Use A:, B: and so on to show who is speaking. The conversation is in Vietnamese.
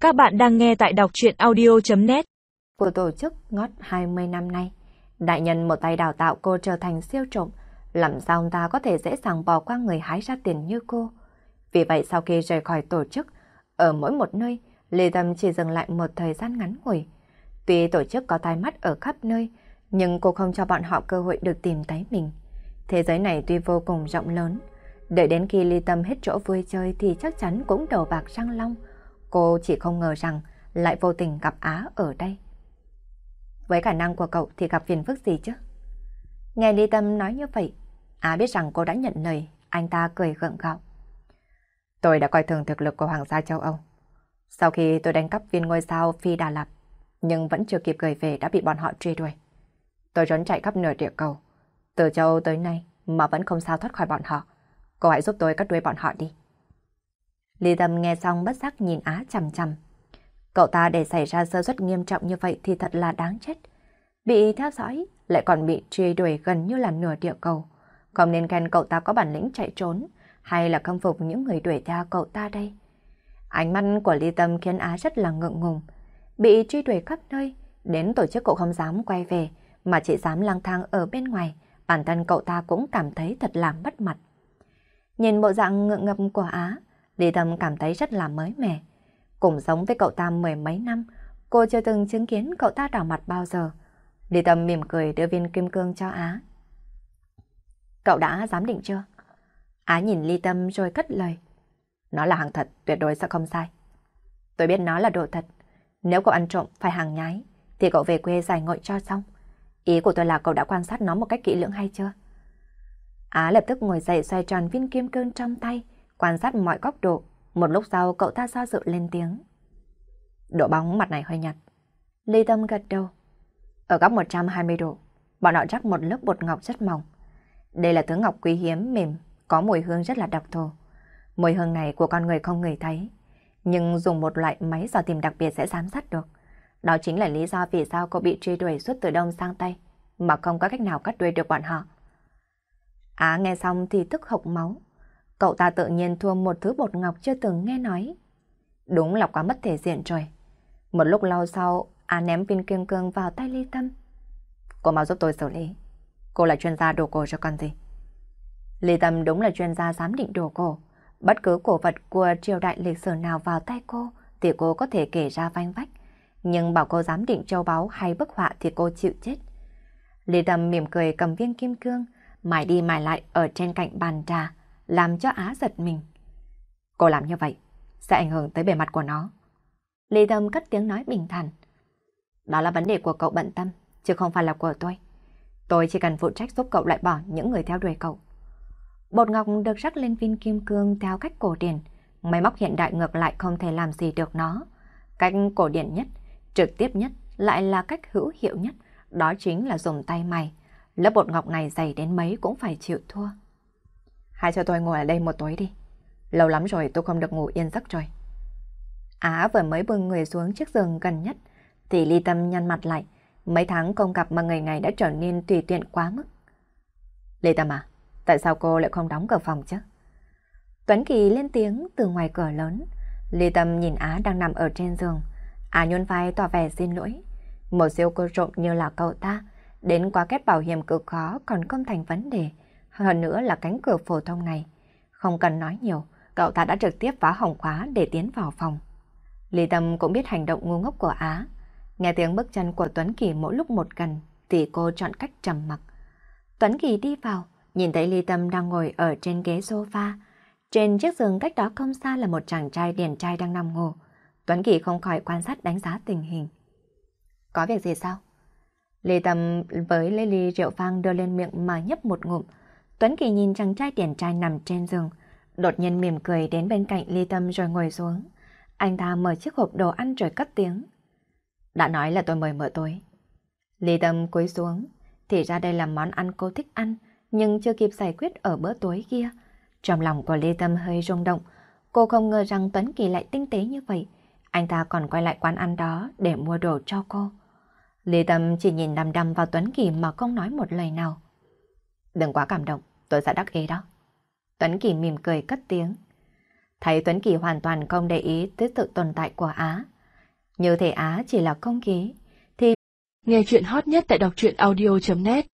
A: Các bạn đang nghe tại đọc truyện audio.net.
B: Của tổ chức ngót 20 năm nay, đại nhân một tay đào tạo cô trở thành siêu trộm, làm sao ông ta có thể dễ dàng bỏ qua người hái ra tiền như cô. Vì vậy sau khi rời khỏi tổ chức, ở mỗi một nơi, Lê Tâm chỉ dừng lại một thời gian ngắn ngủi. Tuy tổ chức có tai mắt ở khắp nơi, nhưng cô không cho bọn họ cơ hội được tìm thấy mình. Thế giới này tuy vô cùng rộng lớn, đợi đến khi Lê Tâm hết chỗ vui chơi thì chắc chắn cũng đầu bạc răng long. Cô chỉ không ngờ rằng lại vô tình gặp Á ở đây. Với khả năng của cậu thì gặp phiền phức gì chứ? Nghe Lý Tâm nói như vậy, Á biết rằng cô đã nhận lời, anh ta cười gượng gạo. Tôi đã coi thường thực lực của Hoàng gia châu Âu. Sau khi tôi đánh cắp viên ngôi sao Phi Đà Lạt, nhưng vẫn chưa kịp gửi về đã bị bọn họ truy đuổi. Tôi trốn chạy khắp nửa địa cầu, từ châu Âu tới nay mà vẫn không sao thoát khỏi bọn họ. Cô hãy giúp tôi cắt đuôi bọn họ đi. Lý Tâm nghe xong bất giác nhìn Á chằm chằm. Cậu ta để xảy ra sơ suất nghiêm trọng như vậy thì thật là đáng chết. Bị theo dõi, lại còn bị truy đuổi gần như là nửa địa cầu. Không nên khen cậu ta có bản lĩnh chạy trốn, hay là khâm phục những người đuổi theo cậu ta đây. Ánh mắt của Lý Tâm khiến Á rất là ngượng ngùng. Bị truy đuổi khắp nơi, đến tổ chức cậu không dám quay về, mà chỉ dám lang thang ở bên ngoài. Bản thân cậu ta cũng cảm thấy thật là mất mặt. Nhìn bộ dạng ngượng ngập của Á, Lý Tâm cảm thấy rất là mới mẻ. Cùng sống với cậu ta mười mấy năm, cô chưa từng chứng kiến cậu ta đỏ mặt bao giờ. Lý Tâm mỉm cười đưa viên kim cương cho Á. Cậu đã giám định chưa? Á nhìn Lý Tâm rồi cất lời. Nó là hàng thật, tuyệt đối sẽ không sai. Tôi biết nó là đồ thật. Nếu cậu ăn trộm phải hàng nhái, thì cậu về quê giải ngội cho xong. Ý của tôi là cậu đã quan sát nó một cách kỹ lưỡng hay chưa? Á lập tức ngồi dậy xoay tròn viên kim cương trong tay, quan sát mọi góc độ. Một lúc sau cậu ta do dự lên tiếng. Độ bóng mặt này hơi nhạt. Lý Tâm gật đầu. Ở góc 120 độ, bọn họ rắc một lớp bột ngọc rất mỏng. Đây là thứ ngọc quý hiếm mềm, có mùi hương rất là đặc thù. Mùi hương này của con người không ngửi thấy, nhưng dùng một loại máy dò tìm đặc biệt sẽ giám sát được. Đó chính là lý do vì sao cô bị truy đuổi suốt từ đông sang tây, mà không có cách nào cắt đuôi được bọn họ. Á nghe xong thì tức hộc máu. Cậu ta tự nhiên thua một thứ bột ngọc chưa từng nghe nói. Đúng là quá mất thể diện rồi. Một lúc lâu sau, Á ném viên kim cương vào tay Lý Tâm. Cô mau giúp tôi xử lý. Cô là chuyên gia đồ cổ cho con gì? Lý Tâm đúng là chuyên gia giám định đồ cổ. Bất cứ cổ vật của triều đại lịch sử nào vào tay cô thì cô có thể kể ra vanh vách. Nhưng bảo cô giám định châu báu hay bức họa thì cô chịu chết. Lý Tâm mỉm cười cầm viên kim cương, mài đi mài lại ở trên cạnh bàn trà, làm cho Á giật mình. Cô làm như vậy sẽ ảnh hưởng tới bề mặt của nó. Lý Tâm cất tiếng nói bình thản. Đó là vấn đề của cậu bận tâm, chứ không phải là của tôi. Tôi chỉ cần phụ trách giúp cậu loại bỏ những người theo đuổi cậu. Bột ngọc được rắc lên viên kim cương theo cách cổ điển. Máy móc hiện đại ngược lại không thể làm gì được nó. Cách cổ điển nhất, trực tiếp nhất lại là cách hữu hiệu nhất. Đó chính là dùng tay mài. Lớp bột ngọc này dày đến mấy cũng phải chịu thua. Hãy cho tôi ngồi ở đây một tối đi. Lâu lắm rồi tôi không được ngủ yên giấc rồi. Á vừa mới bưng người xuống chiếc giường gần nhất thì Lý Tâm nhăn mặt lại. Mấy tháng không gặp mà người này đã trở nên tùy tiện quá mức. Lý Tâm à, tại sao cô lại không đóng cửa phòng chứ? Tuấn Kỳ lên tiếng từ ngoài cửa lớn. Lý Tâm nhìn Á đang nằm ở trên giường. Á nhún vai tỏ vẻ xin lỗi. Một siêu cô trộm như là cậu ta, đến quá kết bảo hiểm cực khó còn không thành vấn đề. Hơn nữa là cánh cửa phổ thông này. Không cần nói nhiều, cậu ta đã trực tiếp phá hỏng khóa để tiến vào phòng. Lý Tâm cũng biết hành động ngu ngốc của Á. Nghe tiếng bước chân của Tuấn Kỳ mỗi lúc một gần thì cô chọn cách trầm mặc. Tuấn Kỳ đi vào, nhìn thấy Lý Tâm đang ngồi ở trên ghế sofa. Trên chiếc giường cách đó không xa là một chàng trai điển trai đang nằm ngủ. Tuấn Kỳ không khỏi quan sát đánh giá tình hình. Có việc gì sao? Lý Tâm với lấy ly rượu vang đưa lên miệng mà nhấp một ngụm. Tuấn Kỳ nhìn chàng trai điển trai nằm trên giường, đột nhiên mỉm cười đến bên cạnh Lý Tâm rồi ngồi xuống. Anh ta mở chiếc hộp đồ ăn rồi cất tiếng. Đã nói là tôi mời bữa tối. Lý Tâm cúi xuống, thì ra đây là món ăn cô thích ăn, nhưng chưa kịp giải quyết ở bữa tối kia. Trong lòng của Lý Tâm hơi rung động, cô không ngờ rằng Tuấn Kỳ lại tinh tế như vậy. Anh ta còn quay lại quán ăn đó để mua đồ cho cô. Lý Tâm chỉ nhìn đăm đăm vào Tuấn Kỳ mà không nói một lời nào. Đừng quá cảm động, tôi sẽ đắc ý đó. Tuấn Kỳ mỉm cười cất tiếng. Thấy Tuấn Kỳ hoàn toàn không để ý tới sự tồn tại của Á, Như thể Á chỉ là công khí.
A: Nghe chuyện hot nhất tại đọc truyện audio.net